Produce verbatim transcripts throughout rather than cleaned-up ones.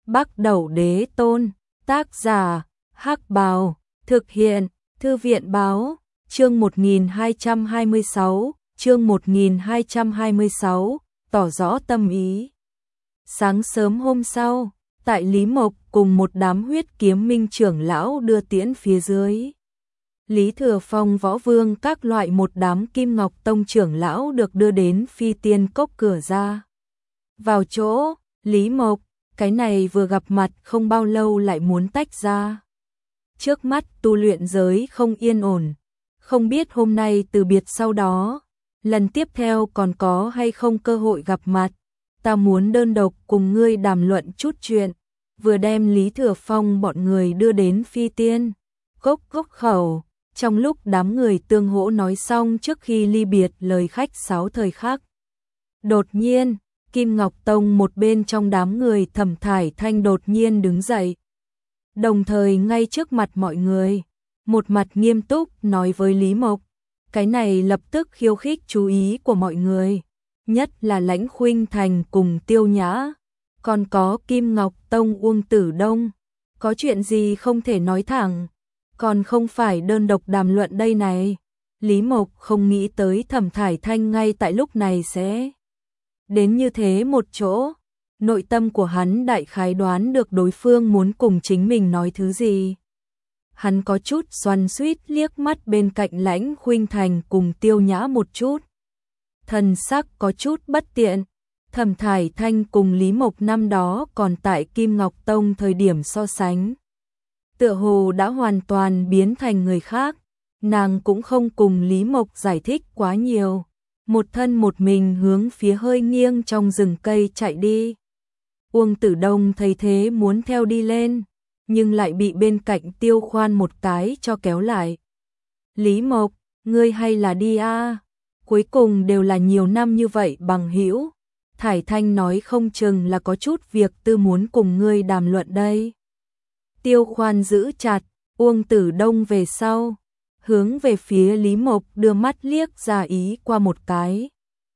Bắc Đẩu Đế Tôn, tác giả, Hắc Bào, thực hiện, Thư viện báo, chương một nghìn hai trăm hai mươi sáu, chương một nghìn hai trăm hai mươi sáu, tỏ rõ tâm ý. Sáng sớm hôm sau, tại Lý Mộc cùng một đám huyết kiếm minh trưởng lão đưa tiễn phía dưới. Lý Thừa Phong, Võ Vương các loại một đám Kim Ngọc Tông trưởng lão được đưa đến Phi Tiên Cốc cửa ra. Vào chỗ, Lý Mộc, cái này vừa gặp mặt không bao lâu lại muốn tách ra. Trước mắt tu luyện giới không yên ổn, không biết hôm nay từ biệt sau đó, lần tiếp theo còn có hay không cơ hội gặp mặt. Ta muốn đơn độc cùng ngươi đàm luận chút chuyện. Vừa đem Lý Thừa Phong bọn người đưa đến Phi Tiên Cốc gốc khẩu, trong lúc đám người tương hỗ nói xong trước khi ly biệt lời khách sáo thời khắc. Đột nhiên, Kim Ngọc Tông một bên trong đám người Thẩm Thải Thanh đột nhiên đứng dậy. Đồng thời ngay trước mặt mọi người, một mặt nghiêm túc nói với Lý Mộc. Cái này lập tức khiêu khích chú ý của mọi người, nhất là Lãnh Khuynh Thành cùng Tiêu Nhã, còn có Kim Ngọc Tông Uông Tử Đông. Có chuyện gì không thể nói thẳng, còn không phải đơn độc đàm luận đây này. Lý Mộc không nghĩ tới Thẩm Thải Thanh ngay tại lúc này sẽ đến như thế một chỗ. Nội tâm của hắn đại khái đoán được đối phương muốn cùng chính mình nói thứ gì. Hắn có chút xoắn xuýt liếc mắt bên cạnh Lãnh Khuynh Thành cùng Tiêu Nhã một chút. Thần sắc có chút bất tiện. Thẩm Thải Thanh cùng Lý Mộc năm đó còn tại Kim Ngọc Tông thời điểm so sánh, tựa hồ đã hoàn toàn biến thành người khác. Nàng cũng không cùng Lý Mộc giải thích quá nhiều, một thân một mình hướng phía hơi nghiêng trong rừng cây chạy đi. Uông Tử Đông thấy thế muốn theo đi lên, nhưng lại bị bên cạnh Tiêu Khoan một cái cho kéo lại. Lý Mộc, ngươi hay là đi a? Cuối cùng đều là nhiều năm như vậy bằng hữu. Thải Thanh nói không chừng là có chút việc tư muốn cùng ngươi đàm luận đây. Tiêu Khoan giữ chặt Uông Tử Đông về sau, hướng về phía Lý Mộc đưa mắt liếc ra ý qua một cái.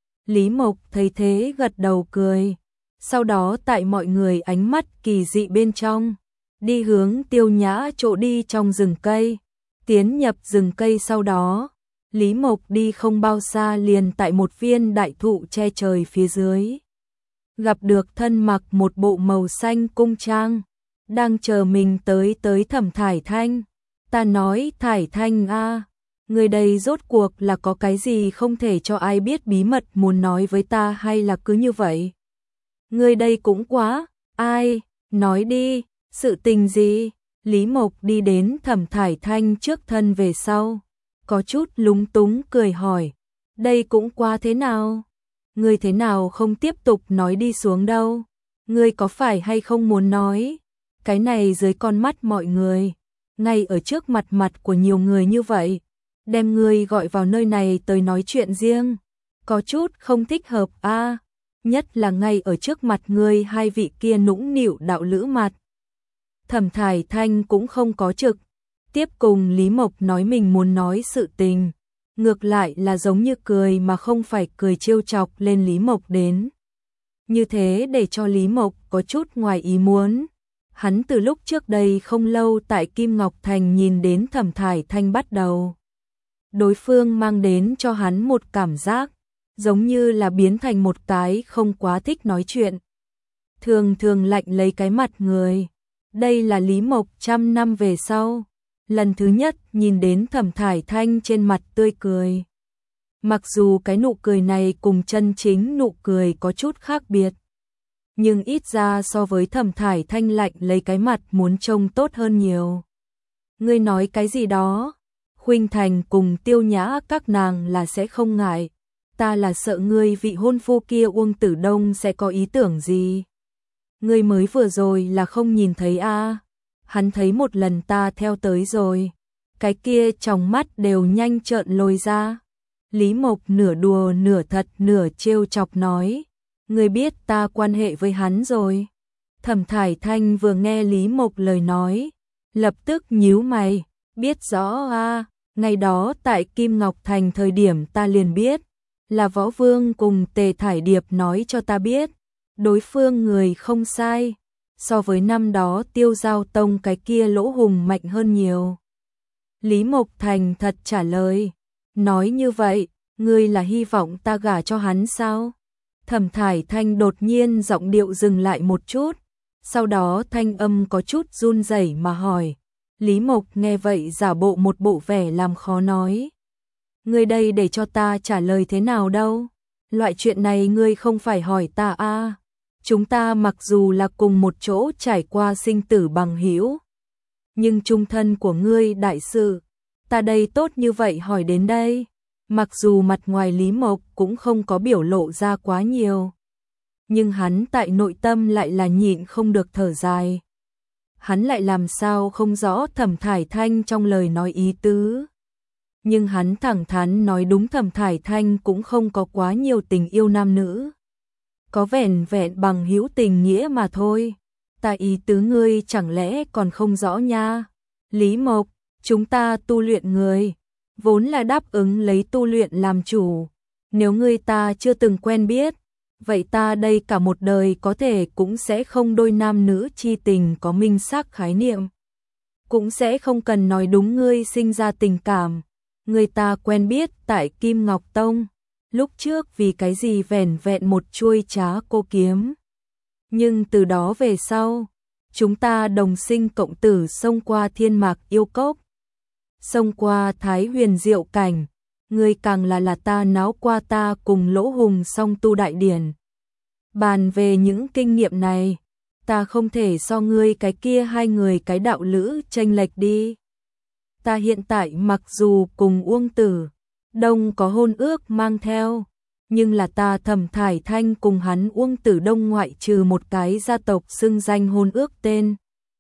Lý Mộc thấy thế gật đầu cười, sau đó tại mọi người ánh mắt kỳ dị bên trong, đi hướng Tiêu Nhã chỗ đi trong rừng cây. Tiến nhập rừng cây sau đó, Lý Mộc đi không bao xa liền tại một viên đại thụ che trời phía dưới, gặp được thân mặc một bộ màu xanh cung trang, đang chờ mình tới tới Thẩm Thải Thanh. Ta nói Thải Thanh a, người đây rốt cuộc là có cái gì không thể cho ai biết bí mật muốn nói với ta hay là cứ như vậy? Người đây cũng quá, ai, nói đi, sự tình gì? Lý Mộc đi đến Thẩm Thải Thanh trước thân về sau, có chút lúng túng cười hỏi, đây cũng quá thế nào? Ngươi thế nào không tiếp tục nói đi xuống đâu? Ngươi có phải hay không muốn nói? Cái này dưới con mắt mọi người, ngay ở trước mặt mặt của nhiều người như vậy, đem ngươi gọi vào nơi này tới nói chuyện riêng, có chút không thích hợp a, nhất là ngay ở trước mặt ngươi hai vị kia nũng nịu đạo lữ mặt. Thẩm Thải Thanh cũng không có trực tiếp cùng Lý Mộc nói mình muốn nói sự tình, ngược lại là giống như cười mà không phải cười trêu chọc lên Lý Mộc đến. Như thế để cho Lý Mộc có chút ngoài ý muốn. Hắn từ lúc trước đây không lâu tại Kim Ngọc Thành nhìn đến Thẩm Thải Thanh bắt đầu, đối phương mang đến cho hắn một cảm giác giống như là biến thành một cái không quá thích nói chuyện, thường thường lạnh lấy cái mặt người. Đây là Lý Mộc trăm năm về sau lần thứ nhất nhìn đến Thẩm Thải Thanh trên mặt tươi cười. Mặc dù cái nụ cười này cùng chân chính nụ cười có chút khác biệt, nhưng ít ra so với Thẩm Thải Thanh lạnh lấy cái mặt muốn trông tốt hơn nhiều. Ngươi nói cái gì đó? Khuynh Thành cùng Tiêu Nhã các nàng là sẽ không ngại, ta là sợ ngươi vị hôn phu kia Uông Tử Đông sẽ có ý tưởng gì. Ngươi mới vừa rồi là không nhìn thấy a? À? Hắn thấy một lần ta theo tới rồi, cái kia trong mắt đều nhanh trợn lồi ra. Lý Mộc nửa đùa nửa thật nửa trêu chọc nói, ngươi biết ta quan hệ với hắn rồi. Thẩm Thải Thanh vừa nghe Lý Mộc lời nói, lập tức nhíu mày, biết rõ a, à, ngày đó tại Kim Ngọc Thành thời điểm ta liền biết, là Võ Vương cùng Tề Thải Điệp nói cho ta biết, đối phương người không sai, so với năm đó Tiêu Giao Tông cái kia lỗ hùng mạnh hơn nhiều. Lý Mộc thành thật trả lời, nói như vậy, ngươi là hy vọng ta gả cho hắn sao? Thẩm Thải Thanh đột nhiên giọng điệu dừng lại một chút, sau đó thanh âm có chút run rẩy mà hỏi. Lý Mộc nghe vậy giả bộ một bộ vẻ làm khó nói. Ngươi đây để cho ta trả lời thế nào đâu? Loại chuyện này ngươi không phải hỏi ta a. Chúng ta mặc dù là cùng một chỗ trải qua sinh tử bằng hữu, nhưng chung thân của ngươi đại sự, ta đây tốt như vậy hỏi đến đây. Mặc dù mặt ngoài Lý Mộc cũng không có biểu lộ ra quá nhiều, nhưng hắn tại nội tâm lại là nhịn không được thở dài. Hắn lại làm sao không rõ Thẩm Thải Thanh trong lời nói ý tứ. Nhưng hắn thẳng thắn nói đúng, Thẩm Thải Thanh cũng không có quá nhiều tình yêu nam nữ. Có vẻn vẹn bằng hữu tình nghĩa mà thôi. Ta ý tứ ngươi chẳng lẽ còn không rõ nha? Lý Mộc, chúng ta tu luyện người, vốn là đáp ứng lấy tu luyện làm chủ. Nếu ngươi ta chưa từng quen biết, vậy ta đây cả một đời có thể cũng sẽ không đôi nam nữ chi tình có minh xác khái niệm. Cũng sẽ không cần nói đúng ngươi sinh ra tình cảm. Người ta quen biết tại Kim Ngọc Tông, lúc trước vì cái gì vẻn vẹn một chuôi trá cô kiếm. Nhưng từ đó về sau, chúng ta đồng sinh cộng tử, xông qua thiên mạc yêu cốc, xông qua thái huyền diệu cảnh, ngươi càng là là ta náo qua ta cùng lỗ hùng song tu đại điển. Bàn về những kinh nghiệm này, ta không thể so ngươi cái kia hai người cái đạo lữ chênh lệch đi. Ta hiện tại mặc dù cùng Uông Tử Đông có hôn ước mang theo, nhưng là ta Thẩm Thải Thanh cùng hắn Uông Tử Đông ngoại trừ một cái gia tộc xưng danh hôn ước tên,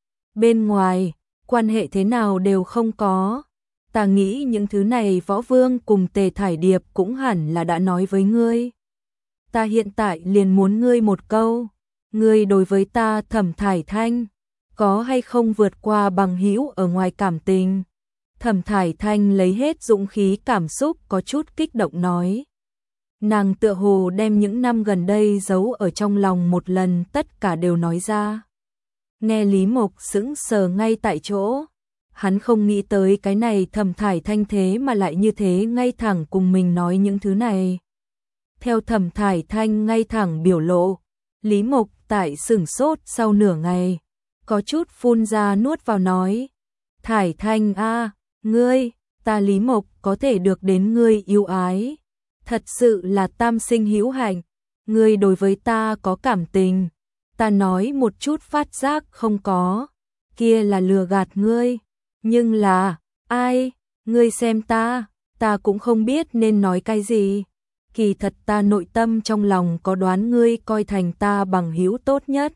bên ngoài, quan hệ thế nào đều không có. Ta nghĩ những thứ này Võ Vương cùng Tề Thải Điệp cũng hẳn là đã nói với ngươi. Ta hiện tại liền muốn ngươi một câu, ngươi đối với ta Thẩm Thải Thanh, có hay không vượt qua bằng hữu ở ngoài cảm tình? Thẩm Thải Thanh lấy hết dũng khí cảm xúc có chút kích động nói. Nàng tựa hồ đem những năm gần đây giấu ở trong lòng một lần tất cả đều nói ra. Nghe Lý Mộc sững sờ ngay tại chỗ. Hắn không nghĩ tới cái này Thẩm Thải Thanh thế mà lại như thế ngay thẳng cùng mình nói những thứ này. Theo Thẩm Thải Thanh ngay thẳng biểu lộ, Lý Mộc tại sửng sốt sau nửa ngày, có chút phun ra nuốt vào nói. Thải Thanh a, ngươi, ta Lý Mộc có thể được đến ngươi yêu ái, thật sự là tam sinh hữu hạnh. Ngươi đối với ta có cảm tình, ta nói một chút phát giác không có, kia là lừa gạt ngươi. Nhưng là, ai, ngươi xem ta, ta cũng không biết nên nói cái gì. Kỳ thật ta nội tâm trong lòng có đoán ngươi coi thành ta bằng hữu tốt nhất.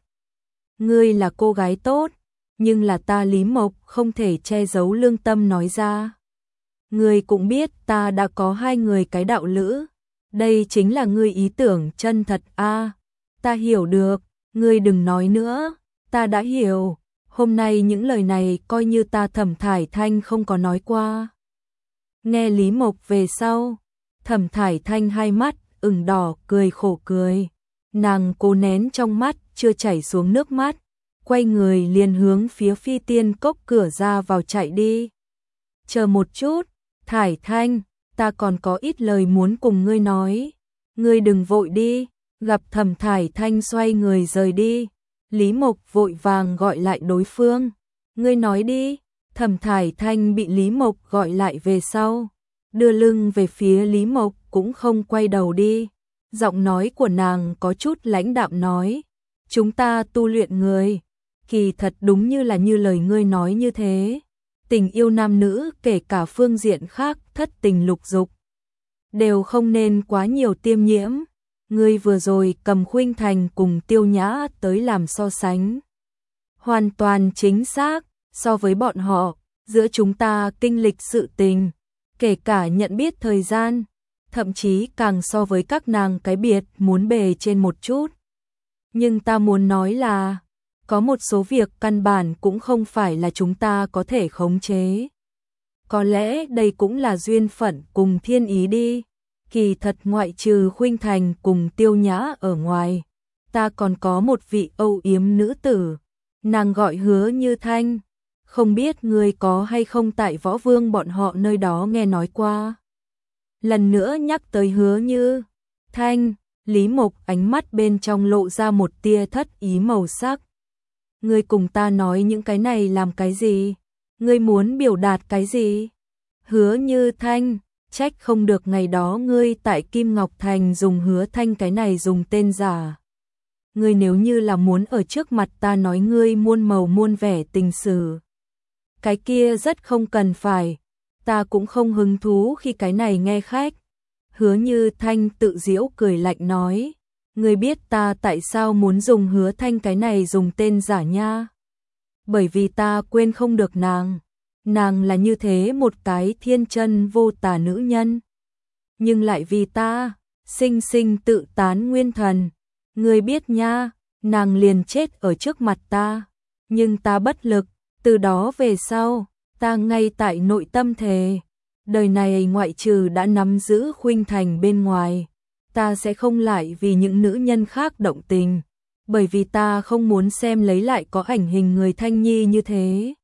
Ngươi là cô gái tốt, nhưng là ta Lý Mộc không thể che giấu lương tâm nói ra. Ngươi cũng biết ta đã có hai người cái đạo lữ, đây chính là ngươi ý tưởng chân thật a. À, ta hiểu được, ngươi đừng nói nữa, ta đã hiểu. Hôm nay những lời này coi như ta Thẩm Thải Thanh không có nói qua. Nghe Lý Mộc về sau, Thẩm Thải Thanh hai mắt ửng đỏ cười khổ cười. Nàng cố nén trong mắt chưa chảy xuống nước mắt, quay người liền hướng phía Phi Tiên Cốc cửa ra vào chạy đi. Chờ một chút, Thải Thanh, ta còn có ít lời muốn cùng ngươi nói. Ngươi đừng vội đi. Gặp Thẩm Thải Thanh xoay người rời đi, Lý Mộc vội vàng gọi lại đối phương. Ngươi nói đi. Thẩm Thải Thanh bị Lý Mộc gọi lại về sau, đưa lưng về phía Lý Mộc cũng không quay đầu đi. Giọng nói của nàng có chút lãnh đạm nói. Chúng ta tu luyện người, kỳ thật đúng như là như lời ngươi nói như thế. Tình yêu nam nữ kể cả phương diện khác thất tình lục dục, đều không nên quá nhiều tiêm nhiễm. Ngươi vừa rồi cầm Khuynh Thành cùng Tiêu Nhã tới làm so sánh, hoàn toàn chính xác. So với bọn họ, giữa chúng ta kinh lịch sự tình, kể cả nhận biết thời gian, thậm chí càng so với các nàng cái biệt muốn bề trên một chút. Nhưng ta muốn nói là, có một số việc căn bản cũng không phải là chúng ta có thể khống chế. Có lẽ đây cũng là duyên phận cùng thiên ý đi. Kỳ thật ngoại trừ Khuynh Thành cùng Tiêu Nhã ở ngoài, ta còn có một vị âu yếm nữ tử, Nàng gọi Hứa Như Thanh, không biết ngươi có hay không tại Võ Vương bọn họ nơi đó nghe nói qua. Lần nữa nhắc tới Hứa Như Thanh, Lý Mộc ánh mắt bên trong lộ ra một tia thất ý màu sắc. Ngươi cùng ta nói những cái này làm cái gì? Ngươi muốn biểu đạt cái gì? Hứa Như Thanh, trách không được ngày đó ngươi tại Kim Ngọc Thành dùng Hứa Thanh cái này dùng tên giả. Ngươi nếu như là muốn ở trước mặt ta nói ngươi muôn màu muôn vẻ tình sử, cái kia rất không cần phải, ta cũng không hứng thú khi cái này nghe khách. Hứa Như Thanh tự giễu cười lạnh nói, ngươi biết ta tại sao muốn dùng Hứa Thanh cái này dùng tên giả nha? Bởi vì ta quên không được nàng, nàng là như thế một cái thiên chân vô tà nữ nhân, nhưng lại vì ta, sinh sinh tự tán nguyên thần. Ngươi biết nha, nàng liền chết ở trước mặt ta, nhưng ta bất lực, từ đó về sau, ta ngay tại nội tâm thề, đời này ngoại trừ đã nắm giữ Khuynh Thành bên ngoài, ta sẽ không lại vì những nữ nhân khác động tình, bởi vì ta không muốn xem lấy lại có ảnh hình người Thanh Nhi như thế.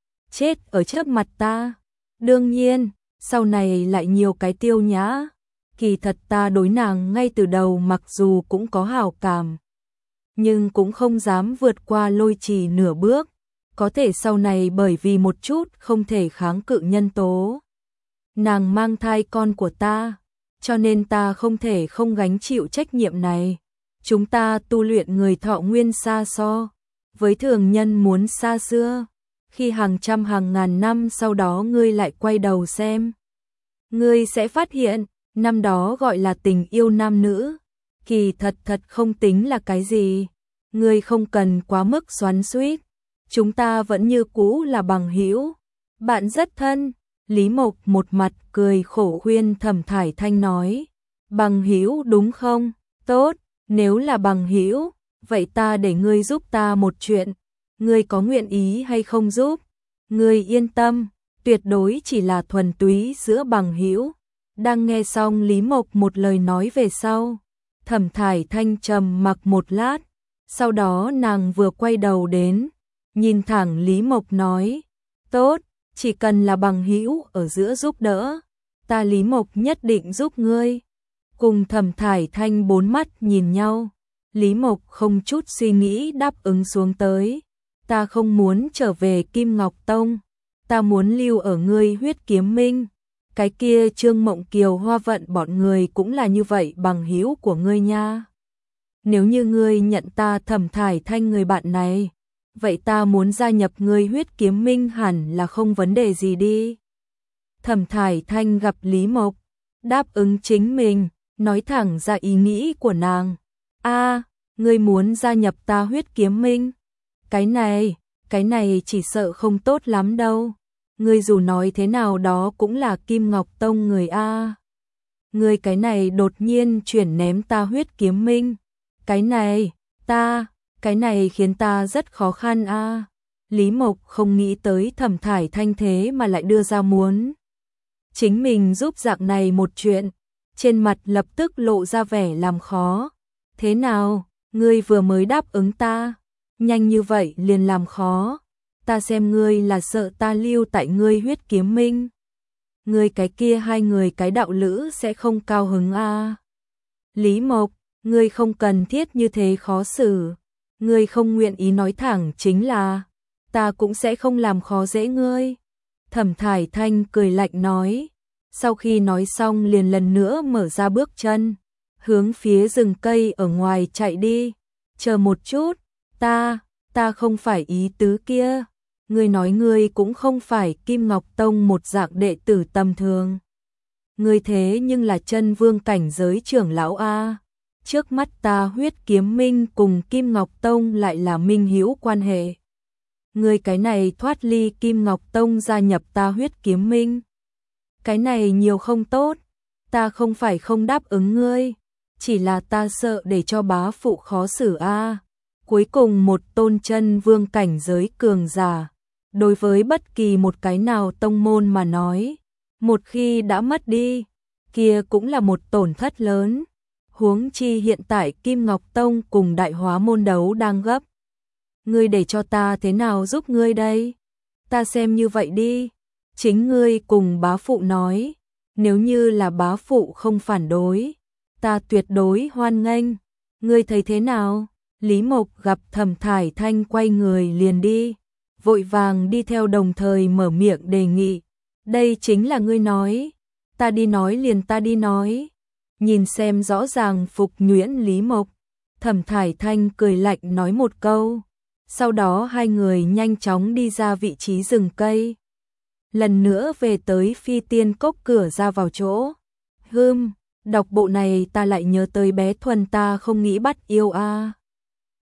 Chết ở trước mặt ta, đương nhiên, sau này lại nhiều cái Tiêu Nhã. Kỳ thật ta đối nàng ngay từ đầu mặc dù cũng có hảo cảm, nhưng cũng không dám vượt qua Lôi Trì nửa bước, có thể sau này bởi vì một chút không thể kháng cự nhân tố. Nàng mang thai con của ta, cho nên ta không thể không gánh chịu trách nhiệm này. Chúng ta tu luyện người thọ nguyên xa so với thường nhân muốn xa xưa, khi hàng trăm hàng ngàn năm sau đó ngươi lại quay đầu xem, ngươi sẽ phát hiện năm đó gọi là tình yêu nam nữ, kỳ thật thật không tính là cái gì. Ngươi không cần quá mức xoắn xuýt, chúng ta vẫn như cũ là bằng hữu, bạn rất thân. Lý Mộc một mặt cười khổ khuyên Thẩm Thải Thanh nói, bằng hữu đúng không? Tốt, nếu là bằng hữu, vậy ta để ngươi giúp ta một chuyện, ngươi có nguyện ý hay không giúp? Ngươi yên tâm, tuyệt đối chỉ là thuần túy giữa bằng hữu. Đang nghe xong Lý Mộc một lời nói về sau, Thẩm Thải Thanh trầm mặc một lát, sau đó nàng vừa quay đầu đến, nhìn thẳng Lý Mộc nói, tốt, chỉ cần là bằng hữu ở giữa giúp đỡ, ta Lý Mộc nhất định giúp ngươi. Cùng Thẩm Thải Thanh bốn mắt nhìn nhau, Lý Mộc không chút suy nghĩ đáp ứng xuống tới, ta không muốn trở về Kim Ngọc Tông, ta muốn lưu ở ngươi Huyết Kiếm Minh. Cái kia Trương Mộng Kiều Hoa Vận bọn người cũng là như vậy bằng hữu của ngươi nha. Nếu như ngươi nhận ta Thẩm Thải Thanh người bạn này, vậy ta muốn gia nhập ngươi Huyết Kiếm Minh hẳn là không vấn đề gì đi. Thẩm Thải Thanh gặp Lý Mộc, đáp ứng chính mình, nói thẳng ra ý nghĩ của nàng. A, ngươi muốn gia nhập ta Huyết Kiếm Minh? Cái này, cái này chỉ sợ không tốt lắm đâu. Ngươi dù nói thế nào đó cũng là Kim Ngọc Tông người a. Ngươi cái này đột nhiên chuyển ném ta Huyết Kiếm Minh. Cái này, ta, cái này khiến ta rất khó khăn a. Lý Mộc không nghĩ tới Thẩm Thải Thanh thế mà lại đưa ra muốn chính mình giúp dạng này một chuyện, trên mặt lập tức lộ ra vẻ làm khó. Thế nào, ngươi vừa mới đáp ứng ta, nhanh như vậy liền làm khó. Ta xem ngươi là sợ ta lưu tại ngươi Huyết Kiếm Minh. Ngươi cái kia hai người cái đạo lữ sẽ không cao hứng a. Lý Mộc, ngươi không cần thiết như thế khó xử. Ngươi không nguyện ý nói thẳng chính là, ta cũng sẽ không làm khó dễ ngươi. Thẩm Thải Thanh cười lạnh nói. Sau khi nói xong liền lần nữa mở ra bước chân, hướng phía rừng cây ở ngoài chạy đi. Chờ một chút, ta, ta không phải ý tứ kia. Ngươi nói ngươi cũng không phải Kim Ngọc Tông một dạng đệ tử tầm thường. Ngươi thế nhưng là chân vương cảnh giới trưởng lão a. Trước mắt ta Huyết Kiếm Minh cùng Kim Ngọc Tông lại là minh hữu quan hệ. Ngươi cái này thoát ly Kim Ngọc Tông gia nhập ta Huyết Kiếm Minh. Cái này nhiều không tốt, ta không phải không đáp ứng ngươi, chỉ là ta sợ để cho bá phụ khó xử a. Cuối cùng một tôn chân vương cảnh giới cường giả, đối với bất kỳ một cái nào tông môn mà nói, một khi đã mất đi, kia cũng là một tổn thất lớn. Huống chi hiện tại Kim Ngọc Tông cùng Đại Hóa môn đấu đang gấp ngươi để cho ta thế nào giúp ngươi đây? Ta xem như vậy đi, chính ngươi cùng bá phụ nói, nếu như là bá phụ không phản đối, ta tuyệt đối hoan nghênh, ngươi thấy thế nào? Lý Mộc gặp Thẩm Thải Thanh quay người liền đi, vội vàng đi theo đồng thời mở miệng đề nghị, đây chính là ngươi nói, ta đi nói liền ta đi nói. Nhìn xem rõ ràng phục nhuyễn Lý Mộc, Thẩm Thải Thanh cười lạnh nói một câu, sau đó hai người nhanh chóng đi ra vị trí rừng cây. Lần nữa về tới Phi Tiên Cốc cửa ra vào chỗ. Hừm, đọc bộ này ta lại nhớ tới bé Thuần ta không nghĩ bắt yêu a. À.